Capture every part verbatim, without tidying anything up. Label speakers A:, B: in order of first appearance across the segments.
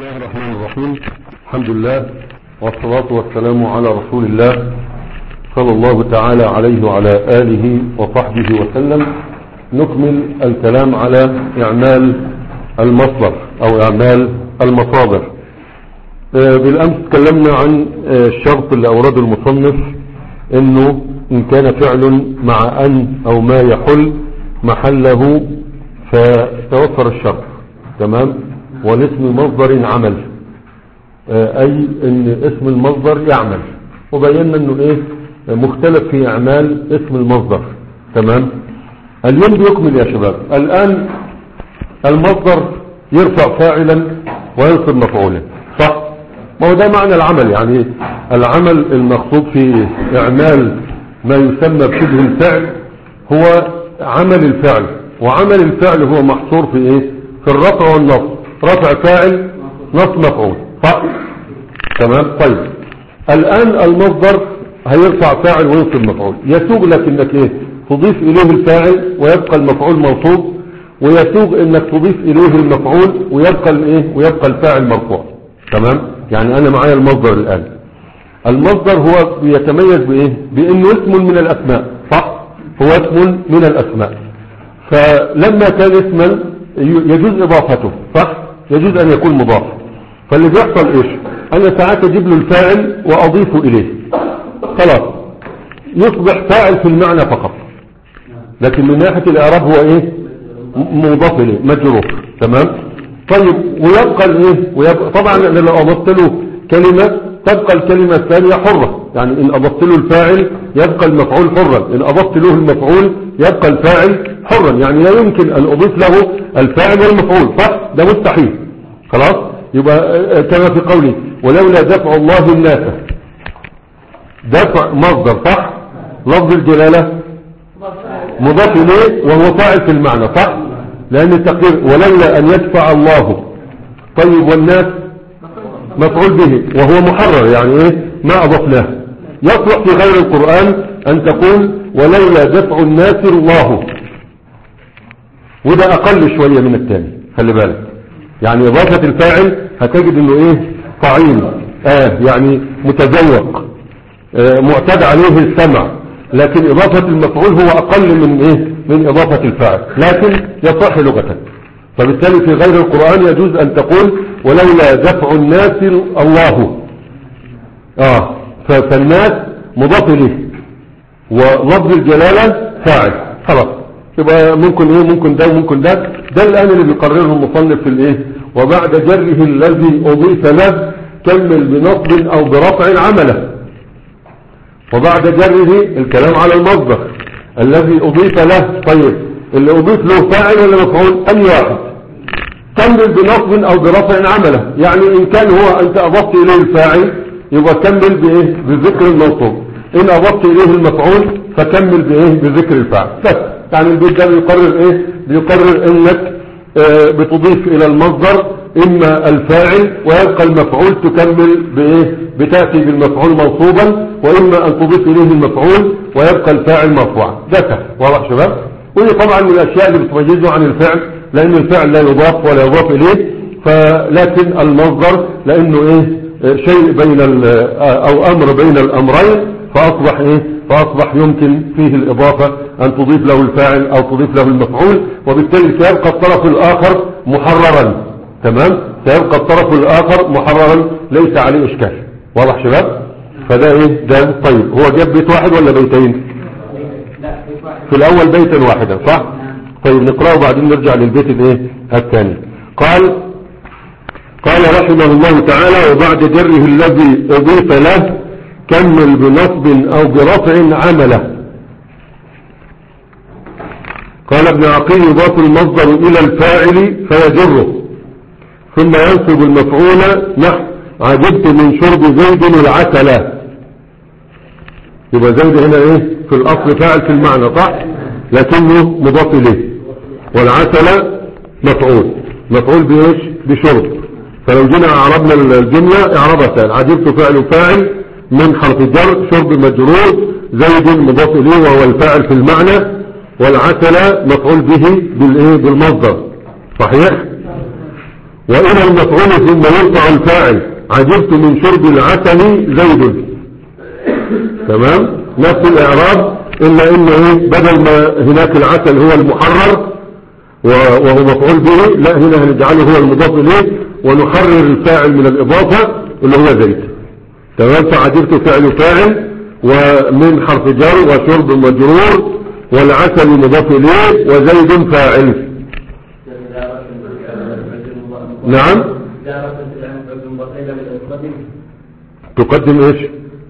A: الله الرحمن الرحيم. الحمد لله والصلاة والسلام على رسول الله صلى الله تعالى عليه وعلى آله وصحبه وسلم. نكمل الكلام على إعمال المصدر أو إعمال المصادر. بالأمس تكلمنا عن الشرط اللي أورده المصنف، إنه إن كان فعل مع أن أو ما يحل محله فتوفر الشرط. تمام. والاسم مصدر عمل، أي إن اسم المصدر يعمل، وبينا إنه إيه مختلف في إعمال اسم المصدر. تمام. اليوم بيكمل يا شباب. الآن المصدر يرفع فاعلا وينصب مفعولا، صح؟ ما هو ده معنى العمل، يعني العمل المقصود في إعمال ما يسمى بشبه الفعل هو عمل الفعل، وعمل الفعل هو محصور في إيه؟ في الرفع والنصب. رفع فاعل نصب مفعول، صح؟ تمام. طيب الآن المصدر هيرفع فاعل وينصب مفعول. يسوغ لك انك ايه تضيف اليه الفاعل ويبقى المفعول منصوب، ويسوغ انك تضيف اليه المفعول ويبقى الايه ويبقى الفاعل مرفوع. تمام. يعني انا معايا المصدر الآن. المصدر هو بيتميز بايه؟ بانه اسم من الاسماء، صح؟ هو اسم من الاسماء. فلما كان اسما يجوز اضافته، صح؟ يجوز ان يكون مضاف. فاللي بيحصل ايش؟ انا ساعات اجيب له الفاعل واضيفه اليه، خلاص يصبح فاعل في المعنى فقط، لكن من ناحية الاعراب هو ايه؟ مضاف اليه، مجرور. تمام. طيب ويبقى الايه ويبقى طبعا انا لو اضفت له كلمة تبقى الكلمة الثانية حرة. يعني ان اضفت له الفاعل يبقى المفعول حرا، ان اضفت له المفعول يبقى الفاعل حرا. يعني لا يمكن ان اضيف له الفاعل والمفعول، صح؟ ده مستحيل. خلاص. يبقى كما في قولي ولولا دفع الله الناس، دفع مصدر، صح؟ لفظ الجلالة مضاف اليه وهو فاعل في المعنى، صح؟ لان التقدير ولولا ان يدفع الله. طيب والناس مفعول به وهو محرر، يعني ايه ما اضفناه. يصلح في غير القرآن ان تقول ولولا دفع الناس الله، وده اقل شوية من الثاني، خلي بالك. يعني اضافة الفاعل هتجد انه ايه طعيم، اه يعني متذوق، آه معتاد عليه السمع. لكن اضافة المفعول هو اقل من ايه من اضافة الفاعل، لكن يصح لغة. فبالتالي في غير القرآن يجوز ان تقول ولولا دفع الناس الله، اه فالناس مضاف اليه ولفظ الجلالة فاعل، خلاص. يبقى ممكن ايه ممكن ده وممكن ده. ده الان اللي بيقرره المصنف في الايه وبعد جره الذي اضيف له كمل بنصب او برفع عمله. وبعد جره الكلام على المصدر الذي اضيف له. طيب اللي اضيف له فاعل ولا مفعول؟ اي واحد. كمل بنصب او برفع عمله. يعني ان كان هو انت اضفت اليه الفاعل يبقى كمل بايه بذكر المنصوب، ان اضفت اليه المفعول فكمل بايه بذكر الفاعل. بس يعني البيت ده بيقرر ايه بيقرر انك اه بتضيف الى المصدر اما الفاعل ويبقى المفعول تكمل بايه بتأتي بالمفعول منصوبا، واما ان تضيف اليه المفعول ويبقى الفاعل مرفوعا. ده سهل. واضح شباب؟ ودي طبعا من الاشياء اللي بتميزه عن الفعل، لان الفعل لا يضاف ولا يضاف اليه. فلكن المصدر لانه ايه شيء بين او امر بين الامرين، فاصبح ايه فاصبح يمكن فيه الاضافة ان تضيف له الفاعل او تضيف له المفعول، وبالتالي سيبقى الطرف الاخر محررا. تمام. سيبقى الطرف الاخر محررا ليس عليه اشكال. واضح شباب؟ فده ايه ده. طيب هو جاب بيت واحد ولا بيتين؟ في الاول بيتا واحدا، صح؟ طيب نقرأه وبعدين نرجع للبيت الايه الثاني. قال قال رحمه الله تعالى وبعد جره الذي اضيف له كمل بنصب او برفع عمله. قال ابن عقيل يضاف المصدر الى الفاعل فيجره، ثم ينصب المفعول نحو عجبت من شرب زيد العسل. يبقى زيد هنا ايه في الاصل فاعل في المعنى، صح؟ لكنه مضاف اليه. والعسل مفعول مفعول بايش بشرب. فلو جينا اعربنا الجملة اعربها سهل. عجبت فعل فاعل من حرف الجر، شرب مجرور، زيد مضاف اليه وهو الفاعل في المعنى، والعسل مفعول به بالايه بالمصدر. صحيح. وإلى المفعول ثم يرفع الفاعل. عجبت من شرب العسل زيد. تمام، نفس الإعراب، إلا إنه إيه بدل ما هناك العسل هو المحرر وهو مفعول به، لا هنا هنجعله هو المضاف إليه ونحرر الفاعل من الإضافة اللي هو زيد. تمام، فعجبت فعل فاعل ومن حرف جر وشرب مجرور والعسل مضاف إليه وزيد فاعل. نعم، تقدم ايش؟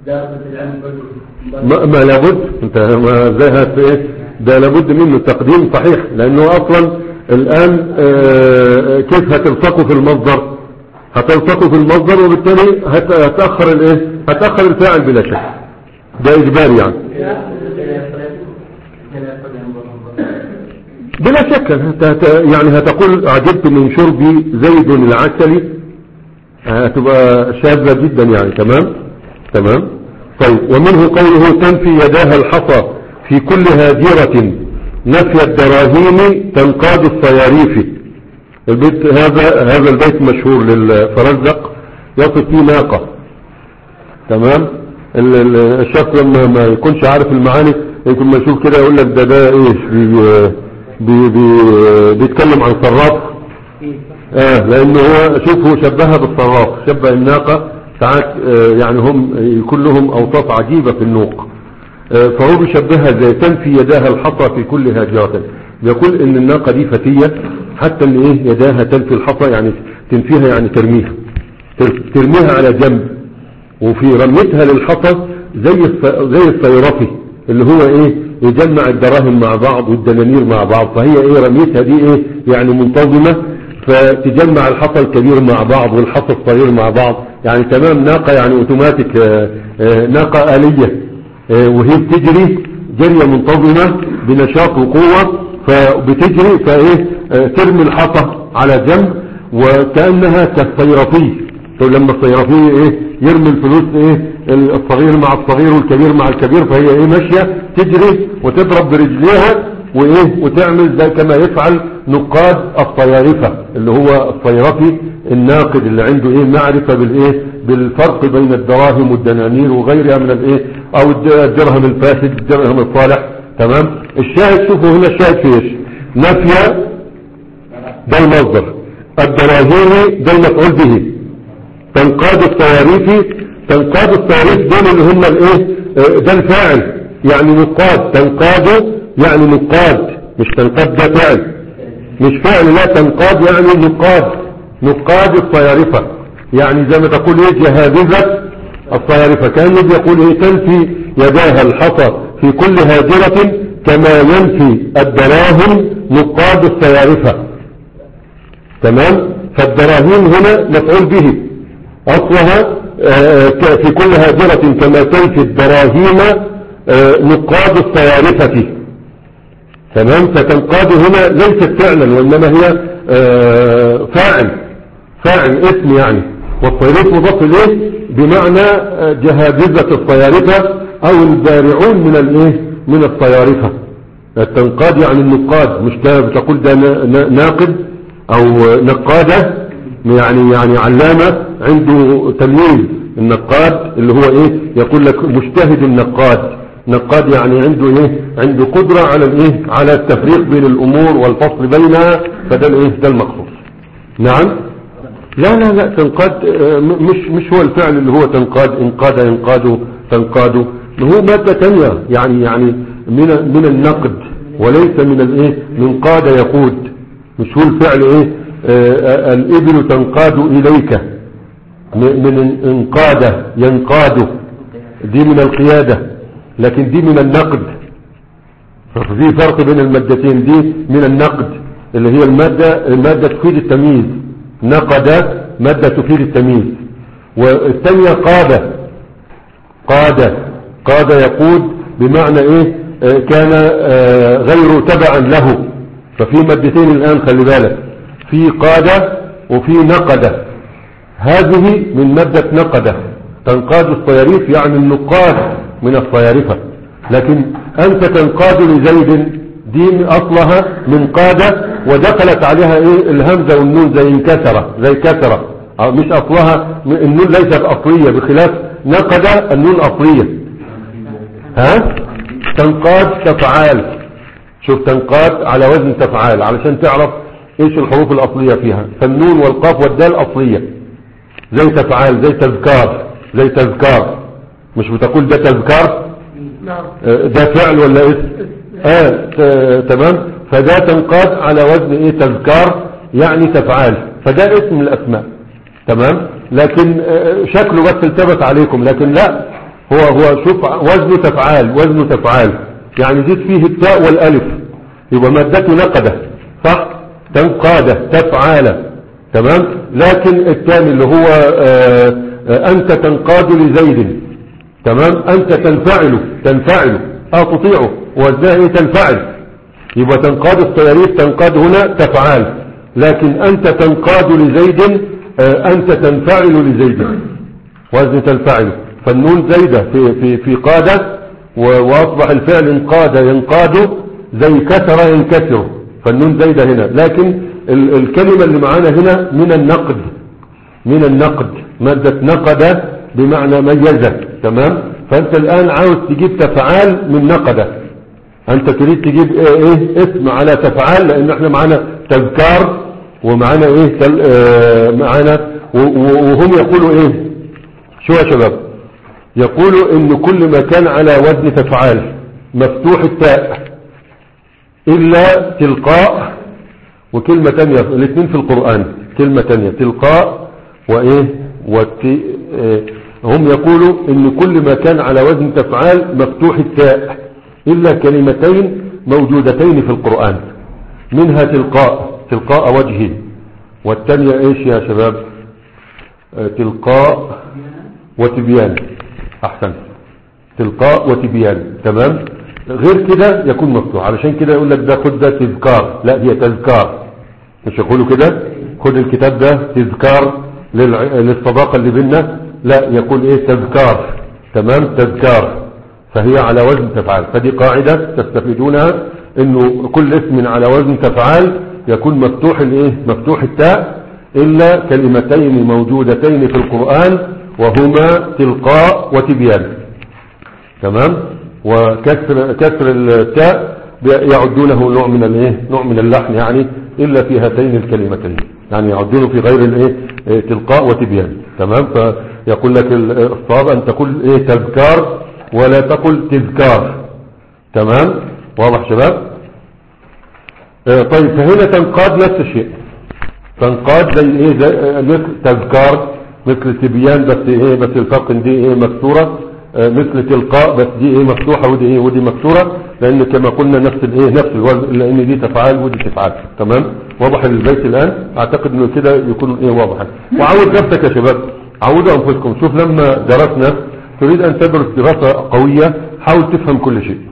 A: ما, ما لابد انت ما زي هات ايه ده، لابد منه تقديم صحيح، لانه اصلا الان اه كيف هتلصقوا في المصدر؟ هتلصقوا في المصدر وبالتالي هتأخر الايه هتأخر الفاعل بلا شك، ده اجباري يعني بلا شك. يعني هتقول عجبت من شربي زيد العسل، هتبقى شاذة جدا يعني. تمام تمام. طيب، ومنه قوله تنفي يداها الحصى في كل هاجرة نفي الدراهيم تنقاد الصياريف. البيت هذا هذا البيت مشهور للفرزدق، يصف فيه ناقة. تمام، الشخص لما ما يكونش عارف المعاني يكون ما يشوف كده يقول لك ده ده ايش بي بي بيتكلم عن صراف. اه لانه هو شوفه شبهها بالصراف، شبه الناقة ساعات. آه يعني هم كلهم اوصاف عجيبة في النوق. آه فهو بيشبهها زي تنفي يداها الحصى في كل هاجرة. بيقول ان الناقة دي فتية، حتى ان ايه يداها تنفي الحصى يعني تنفيها يعني ترميها ترميها على جنب. وفي رميتها للحصى زي زي الصيرفي اللي هو ايه يجمع الدراهم مع بعض والدنانير مع بعض، فهي ايه رميتها دي ايه يعني منتظمة، فتجمع الحصى الكبير مع بعض والحصى الصغير مع بعض. يعني تمام ناقة يعني اوتوماتيك، آآ آآ ناقة آلية، وهي بتجري جرية منتظمة بنشاط وقوة، فبتجري فايه ترمي الحصى على جنب وكأنها كالصيرفي. لما الصيرفي ايه يرمي الفلوس ايه الصغير مع الصغير والكبير مع الكبير، فهي ايه ماشية تجري وتضرب برجليها وايه وتعمل زي كما يفعل نقاد الصيارفة اللي هو الصيرفي الناقد اللي عنده ايه معرفة بالايه بالفرق بين الدراهم والدنانير وغيرها من الايه او الدرهم الفاسد الدرهم الصالح. تمام. الشاهد شوفوا هنا الشاهد في ايش؟ نفي ده المصدر، الدراهم ده المفعول به، تنقاد الصياريف تنقاد الصياريف دول اللي هم الايه ده الفاعل يعني نقاد. تنقاد يعني نقاد، مش تنقاد ده فعل مش فعل، لا تنقاد يعني نقاد نقاد الصيارفة. يعني زي ما تقول ايه جهابذة الصيارفة، كأنه بيقول ايه تنفي يداها الحصى في كل هاجرة كما ينفي الدراهم نقاد الصيارفة. تمام. فالدراهم هنا مفعول به أصلها في كل هاجرة كما تنفي الدراهم نقاد الصيارفة. تمام. فتنقاد هنا ليست فعلا وإنما هي فاعل فاعل اسم يعني، والصيرف مضاف إليه بمعنى جهابذة الصيارفة أو البارعون من الايه من الصيارفة. التنقاد يعني النقاد، مش ده بتقول ده ناقد أو نقادة يعني يعني علامة عنده تلميذ. النقاد اللي هو ايه يقول لك مجتهد النقاد، نقاد يعني عنده ايه عنده قدرة على الايه على التفريق بين الامور والفصل بينها، فده الايه ده المقصود. نعم. لا لا لا تنقاد مش مش هو الفعل اللي هو تنقاد انقاد ينقاد تنقاد، هو مادة تانية يعني يعني من من النقد وليس من الايه من قاد يقود. مش هو الفعل ايه آه الابل تنقاد اليك من انقاد ينقاد، دي من القيادة، لكن دي من النقد. ففي فرق بين المادتين، دي من النقد اللي هي المادة المادة تفيد التمييز، نقد مادة تفيد التمييز، والثانية قادة قادة قادة يقود بمعنى ايه آه كان آه غير تبعا له. ففي مادتين الآن خلي بالك، في قادة وفي نقدة. هذه من مادة نقدة تنقاد الصياريف يعني النقاد من الصيارفة، لكن أنت تنقاد لزيد دي اصلها من قادة ودخلت عليها ايه الهمزة والنون زي انكسرة زي كسرة، مش اصلها النون ليست اصلية، بخلاف نقد النون اصلية. ها تنقاد تفعال، شوف تنقاد على وزن تفعال علشان تعرف ايش الحروف الاصلية فيها. فالنون والقاف والدال اصلية زي تفعال زي تذكار زي تذكار، مش بتقول ده تذكار ده فعل ولا اسم؟ اه تمام. فده تنقاد على وزن ايه تذكار يعني تفعال، فده اسم من الاسماء تمام. لكن اه شكله بس التبس عليكم، لكن لا هو هو شوف وزنه تفعال وزنه تفعال يعني زيد فيه التاء والالف يبقى مادته نقده صح، تنقاده تفعاله تمام. لكن الثاني اللي هو اه اه انت تنقاد لزيد تمام، انت تنفعله تنفعله اه تطيعه وازاي ايه تنفعل، يبقى تنقاد الصياريف تنقاد هنا تفعال، لكن انت تنقاد لزيد آه انت تنفعل لزيد وزن تنفعله. فالنون زايدة في في في قادة واصبح الفعل انقاد ينقاد زي كسر ينكسر، فالنون زايدة هنا. لكن ال الكلمة اللي معانا هنا من النقد من النقد مادة نقد بمعنى ميزة تمام. فانت الان عاوز تجيب تفعال من نقدة، انت تريد تجيب ايه, إيه اسم على تفعال، لان احنا معانا تذكار ومعانا ايه تل اه معانا وهم يقولوا ايه شو يا شباب، يقولوا ان كل ما كان على وزن تفعال مفتوح التاء الا تلقاء وكلمة تانية الاثنين في القرآن كلمة تانية تلقاء وايه والتي اه هم يقولوا ان كل ما كان على وزن تفعال مفتوح التاء الا كلمتين موجودتين في القرآن، منها تلقاء تلقاء وجهه، والتانية ايش يا شباب اه تلقاء وتبيان، احسن تلقاء وتبيان تمام. غير كده يكون مفتوح، علشان كده يقول لك ده خد ده تذكار، لا هي تذكار، مش يقولوا كده خد الكتاب ده تذكار للصداقة اللي بيننا، لا يقول ايه تذكار تمام تذكار، فهي على وزن تفعال. فدي قاعدة تستفيدونها انه كل اسم على وزن تفعال يكون مفتوح الايه مفتوح التاء الا كلمتين موجودتين في القرآن وهما تلقاء وتبيان تمام. وكسر كسر التاء يعدونه نوع من الايه نوع من اللحن يعني الا في هاتين الكلمتين، يعني يعدونه في غير الايه تلقاء وتبيان تمام. فيقول لك الصواب ان تقول ايه تذكار ولا تقل تذكار تمام. واضح شباب اه طيب. فهنا تنقاد نفس الشيء، تنقاد زي ايه زي مثل تذكار مثل تبيان بس ايه بس الفرق دي ايه مكسوره، اه مثل تلقاء بس دي ايه مفتوحه ودي ايه ودي مكسوره، لان كما قلنا نفس الايه نفس الوزن، لان دي تفعال ودي تفعال تمام. واضح البيت الان؟ اعتقد انه كده يكون ايه واضح. وعود نفسك يا شباب، عودوا انفسكم. شوف لما درسنا تريد ان تدرس دراسه قويه حاول تفهم كل شيء،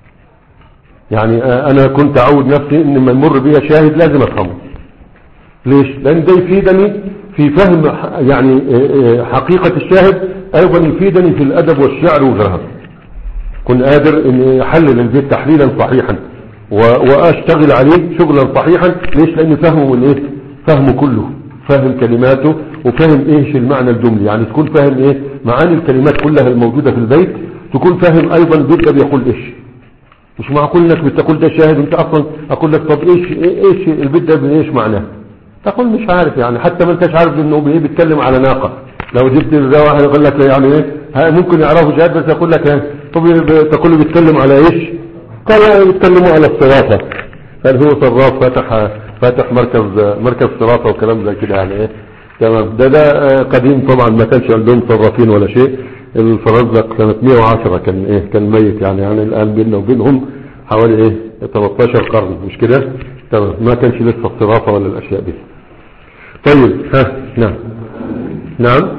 A: يعني اه انا كنت اعود نفسي ان لما يمر بي شاهد لازم افهمه. ليش؟ لان ده يفيدني في فهم يعني حقيقة الشاهد، ايضا يفيدني في الادب والشعر وغيرها. كن قادر ان احلل البيت تحليلا صحيحا واشتغل عليه شغلا صحيحا. ليش؟ لان فهمه من ايه فهمه كله، فهم كلماته وفهم ايش المعنى الجملي، يعني تكون فاهم ايه معاني الكلمات كلها الموجودة في البيت، تكون فاهم ايضا البيت ده بيقول ايش. مش معقول انك بتقول ده شاهد وانت اصلا اقول لك طب ايش ايش البيت ده ايش معناه، تقول مش عارف يعني، حتى ما انتش عارف انه بايه بيتكلم على ناقة. لو جبت ده واحد يقول لك يعني ايه ممكن يعرفه شاهد بس يقول لك طب تقول له بيتكلم على ايش، قال بيتكلموا على الصرافة، قال هو صراف فتح فاتح مركز مركز صرافة وكلام زي كده يعني ايه تمام. ده ده قديم طبعا، ما كانش عندهم صرافين ولا شيء. الفرزدق سنة مئة وعشرة كان ايه كان ميت يعني، يعني الان بيننا وبينهم حوالي ايه ثلاثة عشر قرن مش كده تمام، ما كانش لسه الصرافة ولا الاشياء دي. طيب ها نعم نعم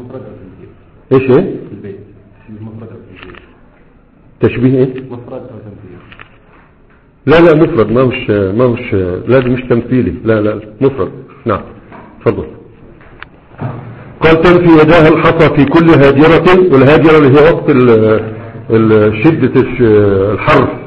A: ايش ايه تشبيه ايه لا لا مفرد ما مش ما مش لا دي مش تمثيلي، لا لا مفرد. نعم تفضل. قال تنفي يداها الحصى في كل هاجرة، والهاجرة اللي هي وقت شدة الحر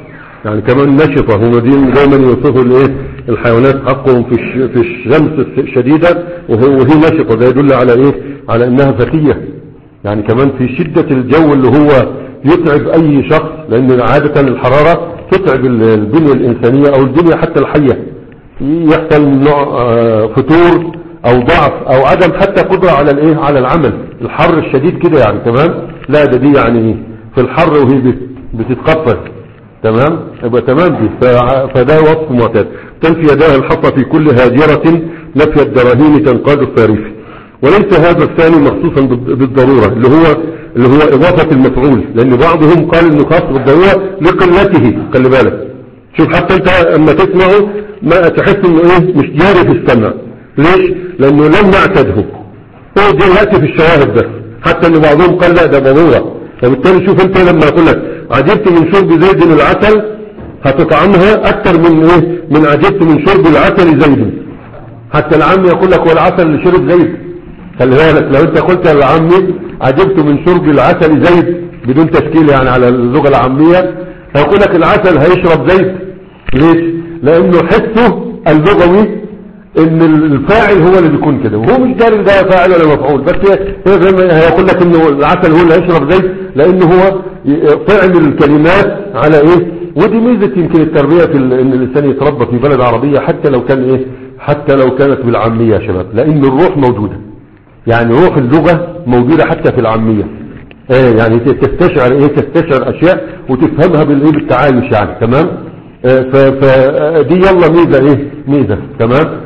A: يعني كمان نشطة. هم دايما يوصفوا الايه الحيوانات حقهم في في الشمس الشديدة وهي نشطة. ده يدل على ايه على انها ذكية. يعني كمان في شدة الجو اللي هو يتعب اي شخص، لان عادة الحرارة تتعب البنية الانسانية او البنية حتى الحية، يحصل نوع فتور او ضعف او عدم حتى قدرة على الايه على العمل. الحر الشديد كده يعني تمام. لا ده دي يعني في الحر وهي بتتقفز تمام يبقى تمام دي. فده وصف معتاد. تنفي يداها الحصى في كل هاجرة نفي الدراهين تنقاد الصارف. وليس هذا الثاني مخصوصا بالضرورة اللي هو اللي هو اضافة المفعول، لان بعضهم قال انه خاص بالضرورة لقلته. خلي بالك شوف حتى انت اما تسمعه ما تحس انه ايه مش جاري في السمع. ليش؟ لانه لم نعتده. هو دي يأتي في الشواهد بس، حتى ان بعضهم قال لا ده ضرورة. فبالتالي شوف انت لما اقول لك عجبت من شرب زيد العسل هتطعمها اكتر من ايه من عجبت من شرب العسل زيد. حتى العام يقول لك والعسل اللي شرب زيد. خلي بالك لو انت قلت للعمي عجبت من شرب العسل زيد بدون تشكيل يعني على اللغة العامية، هيقول لك العسل هيشرب زيت. ليش؟ لانه حسه اللغوي ان الفاعل هو اللي بيكون كده، وهو مش داري ده فاعل ولا مفعول، بس هيقول لك انه العسل هو اللي هيشرب زيت لانه هو فعل الكلمات على ايه. ودي ميزة يمكن التربية في ان الانسان يتربى في بلد عربية حتى لو كان ايه حتى لو كانت بالعامية يا شباب، لان الروح موجودة. يعني روح اللغة موجودة حتى في العامية. ايه يعني تستشعر ايه تستشعر اشياء وتفهمها بالايه بالتعايش يعني تمام. اه فدي يلا ميزة ايه ميزة تمام.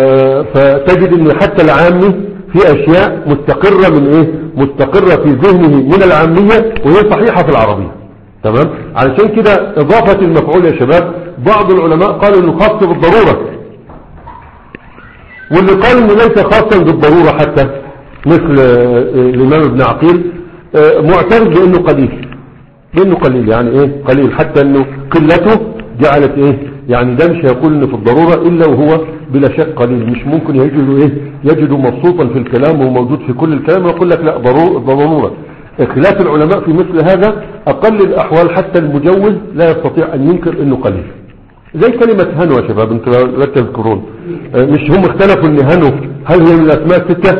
A: فتجد ان حتى العامي في اشياء مستقرة من ايه مستقرة في ذهنه من العامية وهي صحيحة في العربية تمام. علشان كده اضافة المفعول يا شباب بعض العلماء قالوا انه خاص بالضرورة، واللي قال انه ليس خاصا بالضرورة حتى مثل الامام ابن عقيل معترض بانه قليل بانه قليل يعني ايه قليل، حتى انه قلته جعلت ايه يعني ده مش هيقول انه في الضرورة الا وهو بلا شك قليل. مش ممكن يجده ايه يجده مبسوطا في الكلام وموجود في كل الكلام ويقول لك لا ضرورة. خلاف العلماء في مثل هذا اقل الاحوال حتى المجوز لا يستطيع ان ينكر انه قليل. زي كلمة هنو يا شباب انتوا لا تذكرون، مش هم اختلفوا ان هنو هل هي من الاسماء الستة؟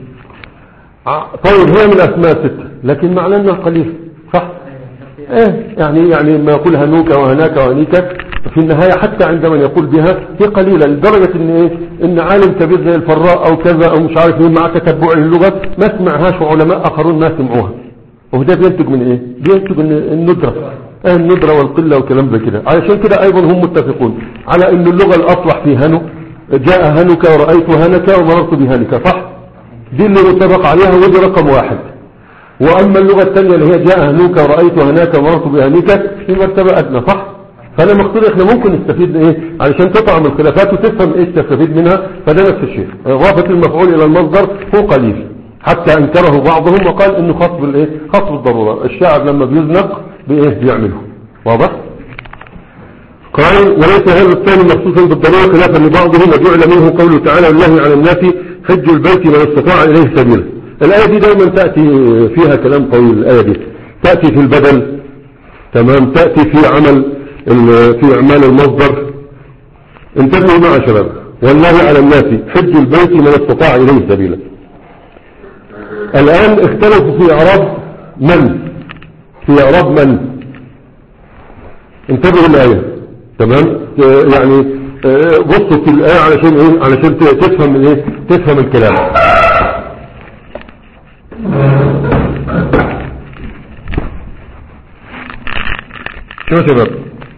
A: طيب هي من الاسماء الستة لكن معناه انها قليل صح؟ ايه يعني يعني ما يقول هنوك وهناك وهنيك في النهاية حتى عندما يقول بها هي قليلة لدرجة ان ايه ان عالم كبير زي الفراء او كذا او مش عارف مين مع تتبع اللغة ما سمعهاش وعلماء اخرون ما سمعوها. وده بينتج من ايه بينتج من الندرة اه الندرة والقلة وكلام زي كده. علشان كده ايضا هم متفقون على ان اللغة الاصلح في هنو جاء هنك ورأيت هنك ومررت بهنك صح، دي اللي متفق عليها ودي رقم واحد. واما اللغة الثانية اللي هي جاء هنوك ورأيت هناك ومررت بهنك في مرتبة ادنى صح. فانا مقصود احنا ممكن نستفيد ايه علشان تطعم الخلافات وتفهم ايش تستفيد منها. فده نفس الشيء اضافة المفعول الى المصدر هو قليل حتى انكره بعضهم وقال انه خاص بالايه خاص بالضرورة. الشاعر لما بيزنق بايه بيعمله واضح. قال وليس هذا الثاني مخصوصا بالضرورة خلافا لبعضهم وجعل منه قوله تعالى والله على الناس حج البيت من استطاع اليه سبيلا. الآية دي دائما تأتي فيها كلام طويل. الآية دي تأتي في البدل تمام، تأتي في عمل في اعمال المصدر. انتبهوا معي شباب والله على الناس حج البيت من استطاع اليه سبيلا. الآن اختلفوا في اعراب من في اعراب من انتبهوا الآية تمام. يعني بصوا في الآية علشان ايه علشان تفهم ايه تفهم الكلام. شو شباب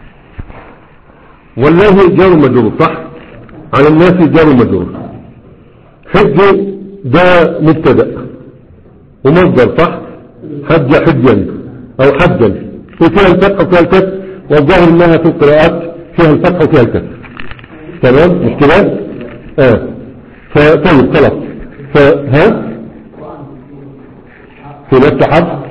A: والله جار مجرور صح، على الناس جار مجرور. حج ده مبتدا ومصدر صح، حج حجا او حجا وفيها الفتح وفيها الكسر والظاهر انها في القراءات فيها الفتح وفيها الكسر تمام مش كده اه. فطيب خلاص فها في نفس حرف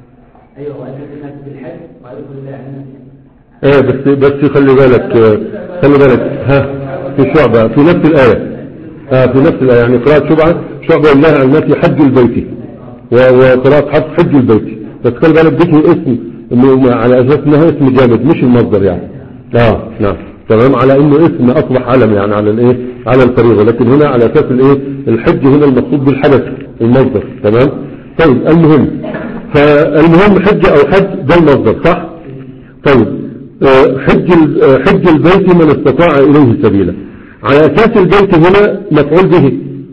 A: ايه بس بس خلي بالك خلي بالك ها في شعبة في نفس الآية اه في نفس الآية يعني قراءة شعبة شعبة الله على الناس حج البيت وقراءة حرف حج البيت. بس خلي بالك دي اسم انه على اساس انها اسم جامد مش المصدر يعني اه نعم تمام، على انه اسم اصبح علم يعني على الايه، على الفريضة، لكن هنا على اساس الايه، الحج هنا المقصود بالحدث المصدر. تمام. طيب المهم، فالمهم حج او حج ده المصدر صح. طيب حج حج البيت من استطاع اليه سبيلا، على اساس البيت هنا مفعول به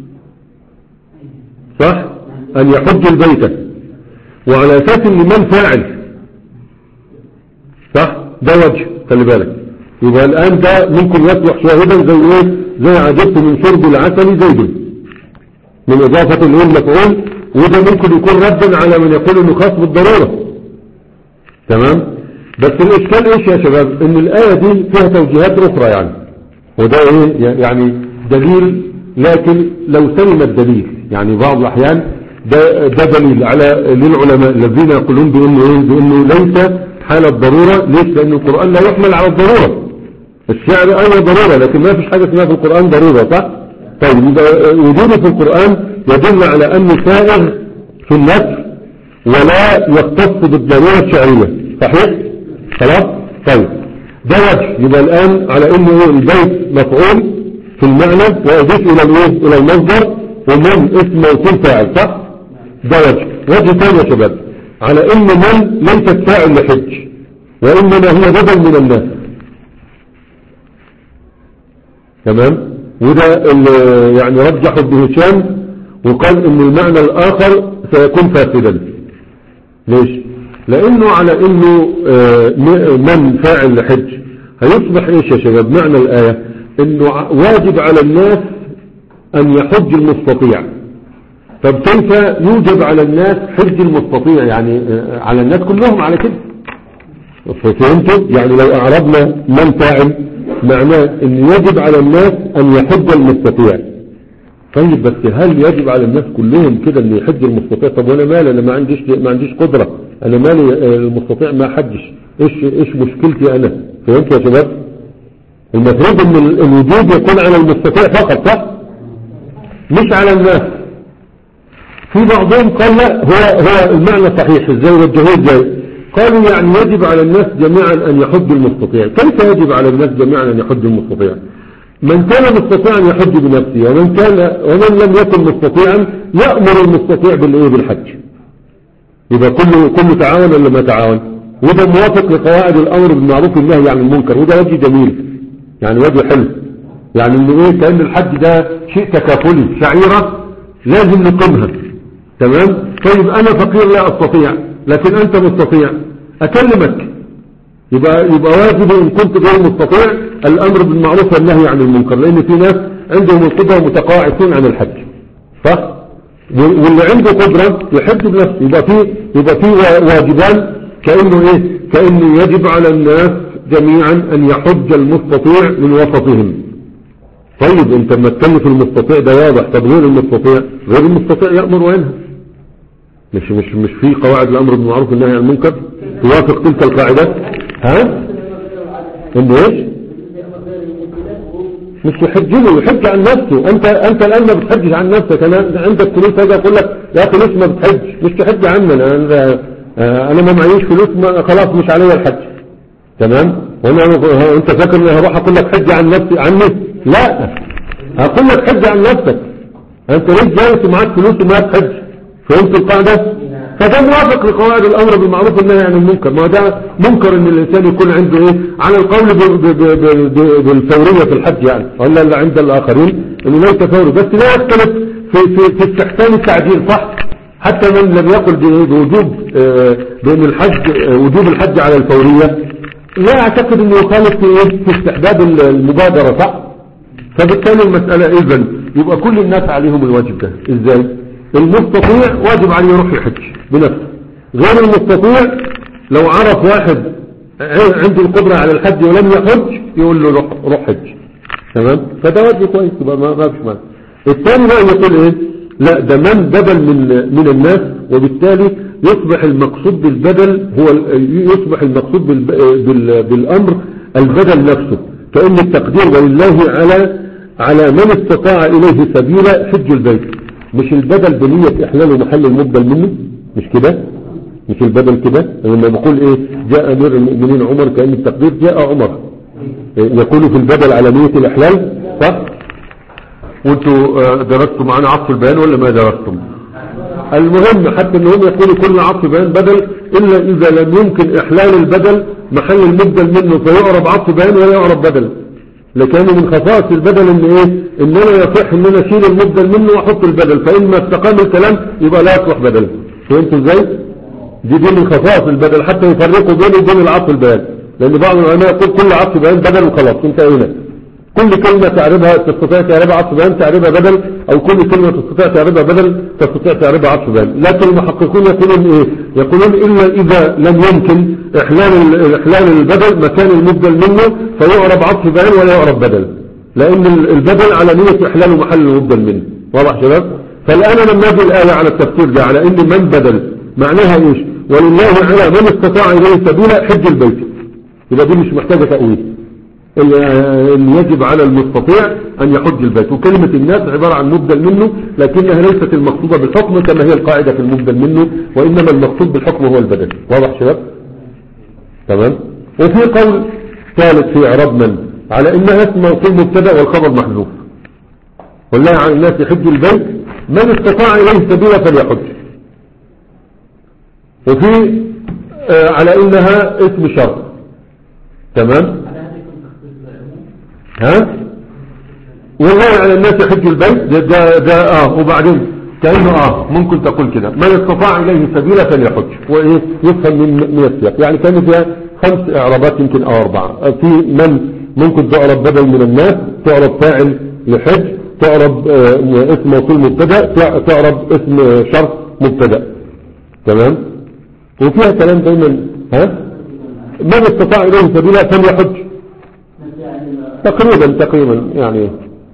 A: صح، ان يحج البيت، وعلى اساس ان من فاعل صح، ده وجه خلي بالك. يبقى الان ده ممكن يصلح شاهدا زي ايه، زي عجبت من شرب العسل زيد من اضافة الايه المفعول، وده ممكن يكون ردا على من يقول انه خاص بالضرورة. تمام. بس الاشكال ايش يا شباب، ان الاية دي فيها توجيهات اخرى يعني، وده ايه يعني دليل، لكن لو سلم الدليل يعني بعض الاحيان ده, ده دليل على للعلماء الذين يقولون بانه ايه، بانه ليس حالة ضرورة. ليش؟ لان القرآن لا يحمل على الضرورة. الشعر ايوه ضرورة، لكن ما فيش حاجة اسمها في القرآن ضرورة صح. طيب وجوده في القرآن يدل على انه سائغ في النفس ولا يختص بالضرورة الشعرية. صحيح خلاص. طيب ده وجه، يبقى الان على انه البيت مفعول في المعنى واضيف الى الايه، الى المصدر، ومن اسم موصول فاعل صح. ده وجه. وجه ثاني يا شباب على ان من ليست فاعل لحج، وانما هي بدل من الناس. تمام. وده يعني رجح ابن هشام وقال ان المعنى الاخر سيكون فاسدا. ليش؟ لانه على انه من فاعل لحج هيصبح ايش يا شباب معنى الايه، انه واجب على الناس ان يحج المستطيع. طب كيف يوجب على الناس حج المستطيع؟ يعني على الناس كلهم على كده. فهمتوا؟ يعني لو اعربنا من فاعل معناه ان يجب على الناس ان يحج المستطيع. طيب بس هل يجب على الناس كلهم كده ان يحج المستطيع؟ طب وانا مالي، انا ما عنديش ما عنديش قدرة، انا مالي المستطيع ما حجش، ايش ايش مشكلتي انا؟ فهمت يا شباب؟ المفروض ان الوجوب يكون على المستطيع فقط صح، مش على الناس. في بعضهم قال لا، هو هو المعنى صحيح. ازاي وجهوه ازاي؟ قالوا يعني يجب على الناس جميعا ان يحج المستطيع. كيف يجب على الناس جميعا ان يحج المستطيع؟ من كان مستطيعا يحج بنفسه، ومن كان ومن لم يكن مستطيعا يأمر المستطيع بالايه، بالحج. يبقى كله كله تعاون ولا ما تعاون؟ وده موافق لقواعد الامر بالمعروف والنهي عن المنكر، وده وجه جميل يعني، وجه حلو يعني، انه ايه، كأن الحج ده شيء تكافلي، شعيرة لازم نقيمها. تمام. طيب انا فقير لا استطيع، لكن انت مستطيع، اكلمك، يبقى يبقى واجب ان كنت غير مستطيع الامر بالمعروف والنهي عن المنكر، لان في ناس عندهم القدره متقاعسون عن الحج صح، واللي عنده قدره يحج بنفسه. يبقى في يبقى في واجبان، كانه ايه، كانه يجب على الناس جميعا ان يحج المستطيع من وسطهم. طيب انت لما تكلف المستطيع ده واضح، طب غير المستطيع، غير المستطيع يأمر وينهى، مش مش مش في قواعد الامر بالمعروف والنهي عن المنكر توافق تلك القاعدة؟ ها انه ايش؟ مش يحج له، يحج عن نفسه. انت انت الان ما بتحجش عن نفسك، انا عندك فلوس اجي اقول لك يا اخي ليش ما بتحج؟ مش تحج عني انا، انا ما معيش فلوس، ما خلاص مش عليا الحج. تمام. وانا انت فاكر اني هروح اقول لك حج عن نفسي عني؟ لا، هقول لك حج عن نفسك. انت ليش جالس ومعاك فلوس وما تحج؟ فهمت القاعدة؟ فده موافق لقواعد الامر بالمعروف والنهي عن المنكر. ما ده منكر ان الانسان يكون عنده ايه، على القول بالفورية في الحج يعني، ولا اللي عند الاخرين انه ليس فوري، بس لا يختلف في, في, في استحسان التعجيل صح. حتى من لم يقل بوجوب بان الحج وجوب الحج على الفورية، لا اعتقد انه يخالف في ايه، في استحباب المبادرة صح. فبالتالي المسألة اذن يبقى كل الناس عليهم الواجب ده. ازاي؟ المستطيع واجب عليه يروح يحج بنفسه، غير المستطيع لو عرف واحد عنده القدرة على الحج ولم يحج يقول له روح, روح حج. تمام. فده وجه كويس، يبقى ما فيش مانع. الثاني بقى يقول ايه، لا ده من بدل من من الناس، وبالتالي يصبح المقصود بالبدل هو يصبح المقصود بال بالامر البدل نفسه، كأن التقدير ولله على على من استطاع اليه سبيلا حج البيت، مش البدل بنية احلال محل المبدل منه، مش كده، مش البدل كده. لما بقول ايه، جاء امير المؤمنين عمر، كأن التقدير جاء عمر يكون في البدل على نية الإحلال صح؟ وانتوا درستوا معنا عطف البيان ولا ما درستم؟ المهم حتى انهم يقولوا كل عطف بيان بدل الا اذا لم يمكن احلال البدل محل المبدل منه فيعرب عطف بيان ولا يعرب بدل. لكانه من خصائص البدل ان ايه ان انا يصح ان انا اشيل المبدل منه واحط البدل، فإما استقام الكلام يبقى لا يصلح بدل. فهمتوا ازاي؟ دي دي من خصائص البدل حتى يفرقوا بينه وبين العطف البيان، لان بعض العلماء يقول كل عطف بيان بدل وخلاص انتهينا. كل كلمة تعربها تستطيع تعربها عطف بيان تعربها بدل، او كل كلمة تستطيع تعربها بدل تستطيع تعربها عطف بيان. لكن المحققون يقولون ايه؟ يقولون الا اذا لم يمكن احلال احلال البدل مكان المبدل منه فيعرب عطف بيان ولا يعرب بدل، لان البدل على نية احلال محل المبدل منه. واضح شباب؟ فالان لما نجي الايه على التفسير ده على ان من بدل معناها ايش؟ ولله على من استطاع اليه سبيلا حج البيت. يبقى دي مش محتاجة تأويل، اللي يجب على المستطيع أن يحج البيت. وكلمة الناس عبارة عن مبدل منه لكنها ليست المقصودة بالحكم كما هي القاعدة في المبدل منه، وإنما المقصود بالحكم هو البدل. واضح شباب؟ تمام. وفي قول ثالث في إعراب من على إنها اسم موصول مبتدأ والخبر محذوف، والله على الناس يحج البيت من استطاع إليه سبيلا فليحج. وفي آه على إنها اسم شرط. تمام. ها والله على الناس يحج البيت ده, ده, ده اه وبعدين كأنه اه ممكن تقول كده من استطاع اليه سبيلا فليحج، وايه يفهم من من السياق. يعني كان فيها خمس اعرابات يمكن او اربعه. في من ممكن تعرب بدل من الناس، تعرب فاعل لحج، تعرب آه اسم موصول مبتدا، تعرب اسم شرط مبتدا. تمام. وفيها كلام دايما ها من استطاع اليه سبيلا فليحج تقريبا تقريبا يعني.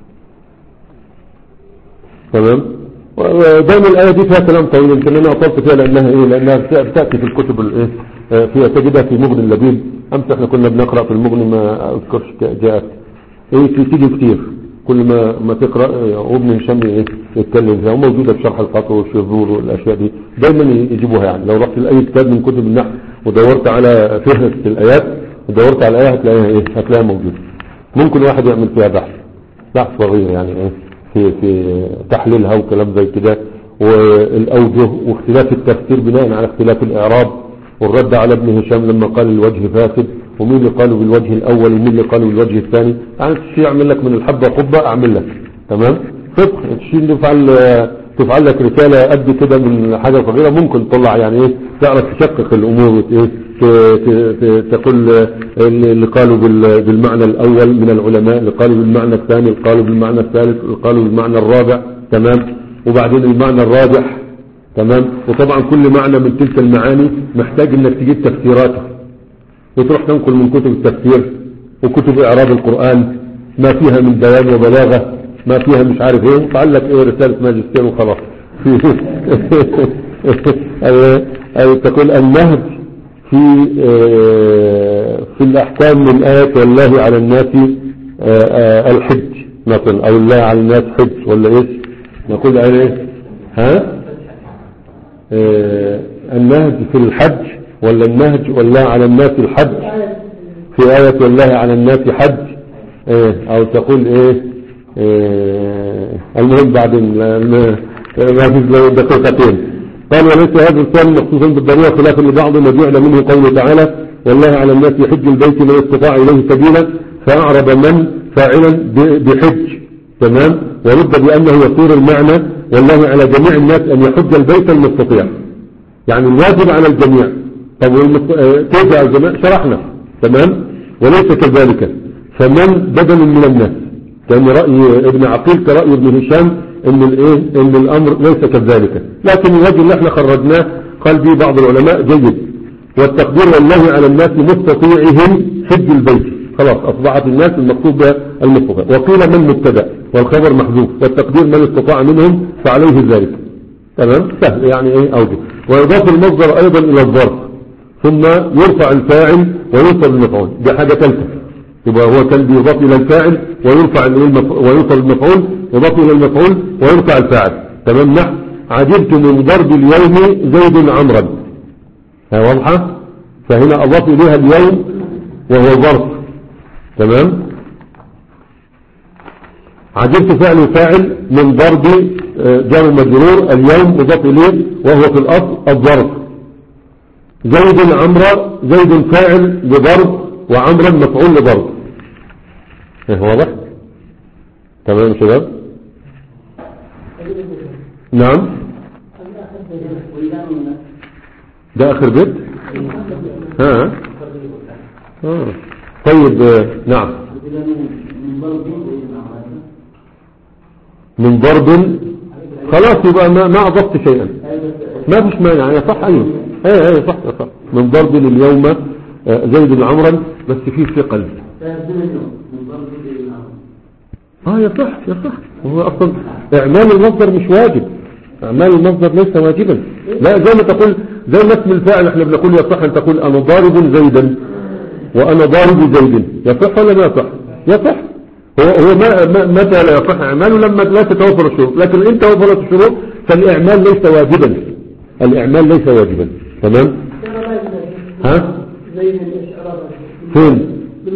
A: تمام. ودائما الآية دي فيها كلام طويل يمكن انا اطلت فيها لانها ايه لانها بتأتي في الكتب الايه فيها تجدها في مغني اللبيب. امس احنا كنا بنقرأ في المغني ما اذكرش جاءت ايه تيجي كتير كل ما ما تقرأ وابن هشام ايه يتكلم فيها، وموجودة في شرح القطر والشذور والاشياء دي دايما يجيبوها. يعني لو رحت لاي كتاب من كتب النحو ودورت على فهرس الايات ودورت على الايه هتلاقيها ايه هتلاقيها موجودة. ممكن واحد يعمل فيها بحث بحث صغير يعني ايه في في تحليلها وكلام زي كده والاوجه واختلاف التفسير بناء على اختلاف الاعراب والرد على ابن هشام لما قال الوجه فاسد ومين اللي قالوا بالوجه الاول ومين اللي قالوا بالوجه الثاني. يعني الشيء يعمل لك من الحبه قبه اعمل لك. تمام. فقه الشيء تفعل تفعل لك رساله قد كده من حاجه صغيره ممكن تطلع يعني ايه تعرف تشقق الامور وايه تقول اللي قالوا بالمعنى الأول من العلماء، اللي قالوا بالمعنى الثاني، اللي قالوا بالمعنى الثالث، اللي قالوا بالمعنى الرابع. تمام. وبعدين المعنى الراجح. تمام. وطبعا كل معنى من تلك المعاني محتاج انك تجيب تفسيراته وتروح تنقل من كتب التفسير وكتب اعراب القرآن ما فيها من بيان وبلاغة ما فيها مش عارف ايه فعلك ايه رسالة ماجستير وخلاص. أي تقول النهج في في الأحكام من آية والله على الناس الحج مثلا أو الله على الناس حج ولا إيش نقول عليه ها النهج في الحج ولا النهج والله على الناس الحج في آية والله على الناس حج أو تقول إيه المهم بعدين ما في دقيقتين. قال وليس هذا الكلام مخصوصا بالضرورة خلافا لبعض ما جعل منه قوله تعالى والله على الناس يحج البيت من استطاع إليه سبيلا فأعرب من فاعلا بحج. تمام. ورد بأنه يصير المعنى والله على جميع الناس أن يحج البيت المستطيع، يعني الواجب على الجميع. طب كيف على الجميع شرحنا. تمام. وليس كذلك فمن بدل من الناس كان رأي ابن عقيل كرأي ابن هشام ان الايه ان الامر ليس كذلك، لكن الوجه اللي احنا خرجناه قال به بعض العلماء جيد. والتقدير والله على الناس مستطيعهم حج البيت خلاص اصبحت الناس المقصود بها المستطيع. وقيل من مبتدا والخبر محذوف والتقدير من استطاع منهم فعليه ذلك. تمام. سهل يعني ايه اوجه. ويضاف المصدر ايضا الى الظرف ثم يرفع الفاعل ويوصل المفعول. دي حاجه ثالثه. يبقى هو كان بيضاف الى الفاعل ويرفع ويوصل المفعول يضاف الى المفعول ويرفع الفاعل. تمام. نحو عجبت من ضرب اليوم زيد عمرا. ها واضحه. فهنا اضاف اليها اليوم وهو ظرف. تمام. عجبت فعل وفاعل من ضرب جار مجرور، اليوم مضاف إليه وهو في الأصل الظرف. زيد عمرو، زيد فاعل لضرب وعمرا مفعول لضرب. ايه واضح؟ تمام شباب. نعم ده آخر بيت. ها آه. طيب آه. نعم من ضرب خلاص يبقى ما, ما أضفت شيئا، ما فيش مانع. يا صح ايوه ايه ايه صح صح. من ضرب اليوم آه زيد عمرا، بس فيه ثقل. اه يا صح يا صح. هو اصلا اعمال المصدر مش واجب، اعمال المصدر ليس واجبا. لا زي ما تقول، زي ما اسم الفاعل احنا بنقول يصح ان تقول انا ضارب زيدا وانا ضارب زيد، يصح ولا ما يصح؟ يصح. هو هو ما متى لا يصح اعماله؟ لما لا تتوفر الشروط. لكن ان توفرت الشروط فالاعمال ليس واجبا، الاعمال ليس واجبا. تمام. ها فين؟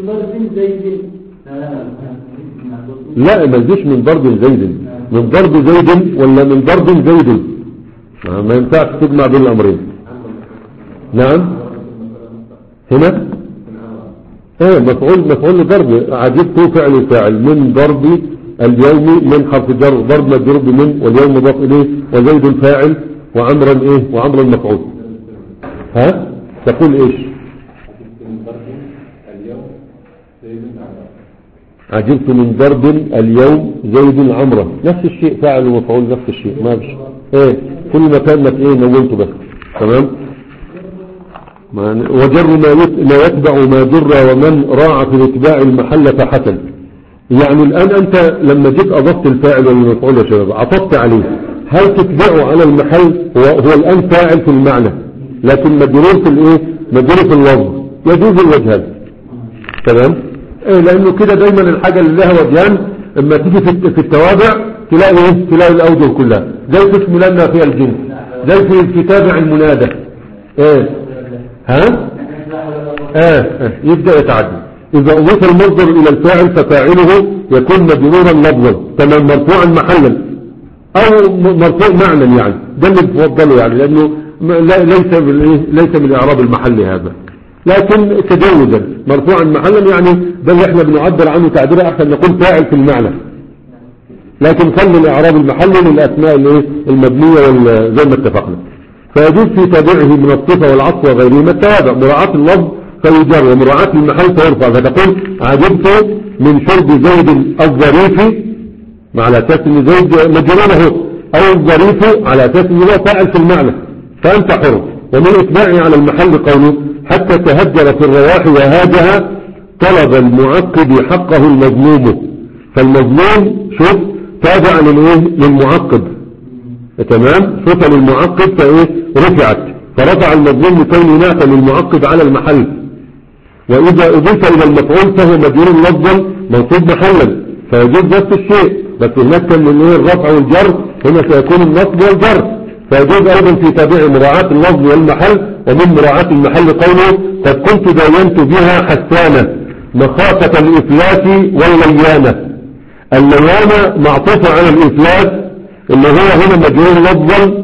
A: لا ما يجيش من ضرب زيد، من ضرب زيد ولا من ضرب زيد، ما ينفعش تجمع بين الامرين. نعم هنا ايه مفعول مفعول لضرب. عجبت فعل وفاعل من ضرب اليوم من حرف جر، ضرب مجرور بمن واليوم مضاف اليه وزيد فاعل وعمرا ايه وعمرا مفعول. ها تقول ايش؟ عجبت من ضرب اليوم زيد عمرا، نفس الشيء، فاعل ومفعول نفس الشيء، ما فيش ايه كل مكان ما ايه نونته بس. تمام. وجر ما يتبع ما جر ومن راعى في الاتباع المحل فحسن. يعني الآن أنت لما جيت أضفت الفاعل والمفعول يا شباب عطفت عليه، هل تتبعه على المحل؟ هو, هو الآن فاعل في المعنى لكن مجرور في الايه مجرور في اللفظ، يجوز الوجهان. تمام. ايه لأنه كده دايما الحاجة اللي لها وجهان اما تيجي في, في التوابع تلاقي ايه تلاقي الأوجه كلها، زي في اسم لنا فيها الجنس، زي في في تابع المنادى ايه ها آه. آه. يبدأ يتعدل. إذا أضيف المصدر إلى الفاعل ففاعله يكون مجرورا لفظا، تمام، مرفوعا محلا أو مرفوع معنى، يعني ده اللي بفضله يعني، لأنه ليس ليس من الإعراب المحلي هذا، لكن تجاوزا مرفوعا محلا، يعني ده اللي احنا بنعبر عنه تعبير أحسن نقول فاعل في المعنى، لكن خلي الإعراب المحلي للأسماء المبنية زي ما اتفقنا. فيجوز في تابعه من الصفة والعطف وغيرهما التوابع، مراعاة اللفظ فيجر ومراعاة المحل فيرفع. فتقول عجبت من شرب زيد الظريف على اساس ان زيد مجرونه، او الظريف على اساس ان هو فاعل في المعنى، فانت حر. ومن اتباعه على المحل قوله حتى تهجر في الرواح وهاجها طلب المعقب حقه المظلوم. فالمظلوم شوف تابع للايه للمعقب، تمام، صفة للمعقب فايه رفعت، فرفع المظلوم لكونه نعتا للمعقب على المحل. واذا اضيف الى المفعول فهو مجرور لفظا منصوب محلا، فيجوز نفس الشيء، بس هناك كان من ايه الرفع والجر، هنا سيكون النصب والجر. فيجوز ايضا في تابع مراعاة اللفظ والمحل. ومن مراعاة المحل قوله قد كنت داينت بها حسانة مخافة الافلاس والليانة. الليانة معطوفة على الافلاس اللي هو هنا مجرور لفظا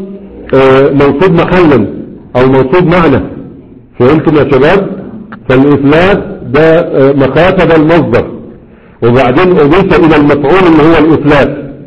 A: منصوب محلا او منصوب معنى. فهمتم يا شباب؟ فالإفلاس ده مخاطب المصدر، وبعدين أضيف إلى المفعول اللي هو الإفلاس.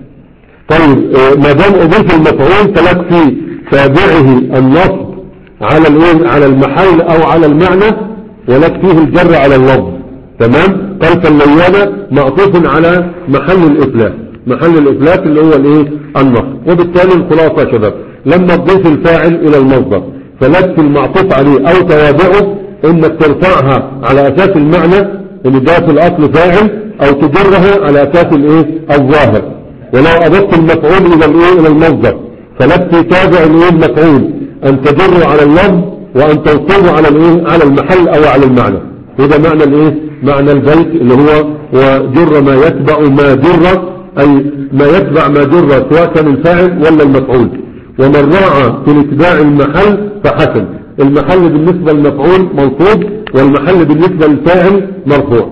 A: طيب ما دام أضيف المفعول فلك في تابعه النصب على الايه على المحل أو على المعنى، ولك فيه الجر على اللفظ. تمام. قال فالليانة معطوف على محل الإفلاس، محل الإفلاس اللي هو الايه النصب. وبالتالي الخلاصة يا شباب لما تضيف الفاعل إلى المصدر فلك في المعطوف عليه أو توابعه انك ترفعها على اساس المعنى ان ده في الاصل فاعل، او تجرها على اساس الايه الظاهر. ولو اضفت المفعول الى الايه الى المصدر فلك في تابع الايه المفعول ان تجر على اللفظ وان تنصبه على الايه على المحل او على المعنى. وده معنى الايه معنى البيت اللي هو وجر ما يتبع ما جر، اي ما يتبع ما جر سواء كان الفاعل ولا المفعول. ومن راعى في الاتباع المحل فحسن. المحل بالنسبة للمفعول منصوب، والمحل بالنسبة للفاعل مرفوع.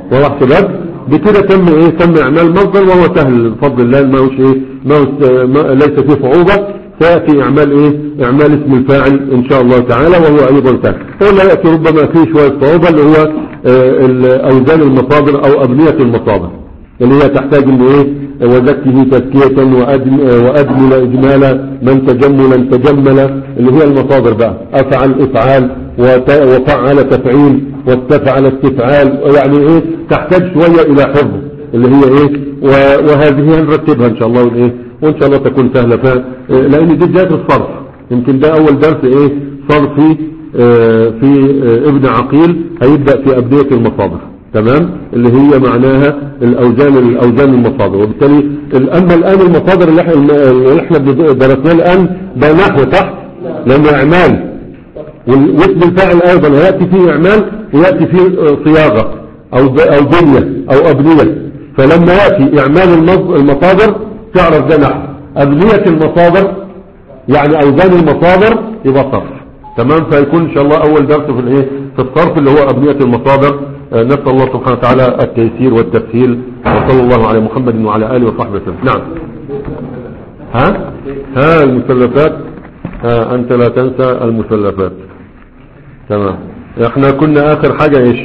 A: واضح شباب؟ بكده تم ايه تم اعمال مصدر وهو سهل بفضل الله، ما هوش ايه ما هوش ما ليس فيه صعوبة. سيأتي اعمال ايه اعمال اسم الفاعل ان شاء الله تعالى وهو ايضا سهل. ولا يأتي ربما فيه شوية صعوبة اللي هو اه اوزان المصادر او ابنية المصادر اللي هي تحتاج ان ايه وزكه تزكية وادمل اجمالا من تجملا تجمل اللي هي المصادر بقى افعل افعال وفعل تفعيل واستفعل استفعال، يعني ايه تحتاج شوية الى حفظ اللي هي ايه وهذه هنرتبها ان شاء الله وايه وان شاء الله تكون سهلة ف... لان دي بداية الصرف. يمكن ده اول درس ايه صرفي اه في اه ابن عقيل هيبدأ في ابنية المصادر، تمام، اللي هي معناها الاوزان الاوزان المصادر. وبالتالي اما الان المصادر اللي احنا اللي احنا درسناه الان ده نحو تحت لانه اعمال، واسم الفاعل ايضا ياتي فيه اعمال وياتي فيه صياغه او او بنيه او ابنيه. فلما ياتي اعمال المصادر تعرف ده نحو، ابنيه المصادر يعني اوزان المصادر يبقى صرف، تمام. فيكون ان شاء الله اول درس في الايه في الصرف اللي هو ابنيه المصادر. نسأل الله سبحانه وتعالى التيسير والتسهيل، وصلى الله على محمد وعلى آله وصحبه وسلم. نعم. ها ها المثلثات، ها أنت لا تنسى المثلثات، تمام. احنا كنا آخر حاجة ايش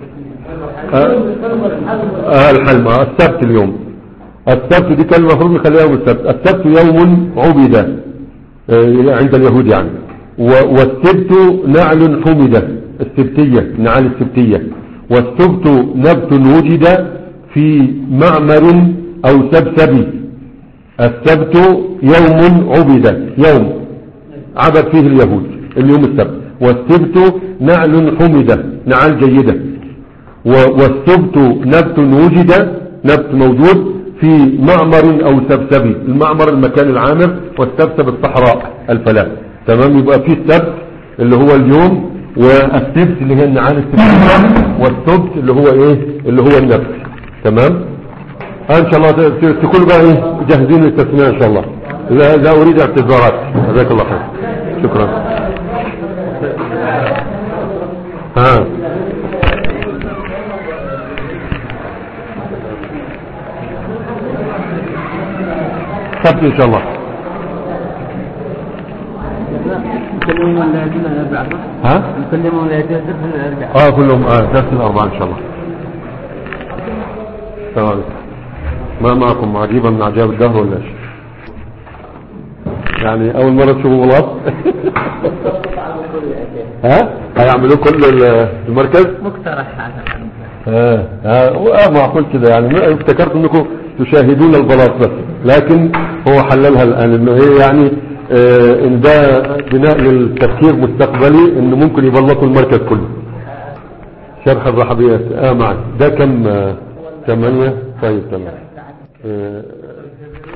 A: اه, آه الحلم آه السبت اليوم. السبت دي كلمة المفروض نخليها يوم السبت. السبت يوم عبد آه عند اليهود يعني، والسبت نعل حمد، السبتية نعال السبتية. والسبت نبت وجد في معمر او سبسبي. السبت يوم عبد، يوم عبد فيه اليهود اليوم السبت. والسبت نعل حمدة، نعال جيدة. والسبت نبت وجد، نبت موجود في معمر او سبسبي. المعمر المكان العامر والسبسب الصحراء الفلاة، تمام. يبقى في السبت اللي هو اليوم، والسبت اللي هي النعال السبتية، والسبت اللي هو ايه اللي هو النبت، تمام. ان شاء الله تكونوا بقى ايه جاهزين للتسمية ان شاء الله. لا, لا اريد اعتذارات. جزاك الله خير، شكرا. ها سبت ان شاء الله. ها نكلمهم درس الاربعاء. اه كلهم اه درس الاربعاء ان شاء الله. تمام. ما معكم عجيبة من عجائب الدهر ولا ايش؟ يعني اول مرة تشوفوا غلط. ها هيعملوا كل المركز مقترح. اه اه معقول كده يعني. افتكرت انكم تشاهدون البلاط بس، لكن هو حللها الان انه ايه يعني اه ان ده بناء للتفكير مستقبلي انه ممكن يبلطوا المركز كله. شرح الرحبيات اه معك ده كم ثمانية. طيب تمام. اه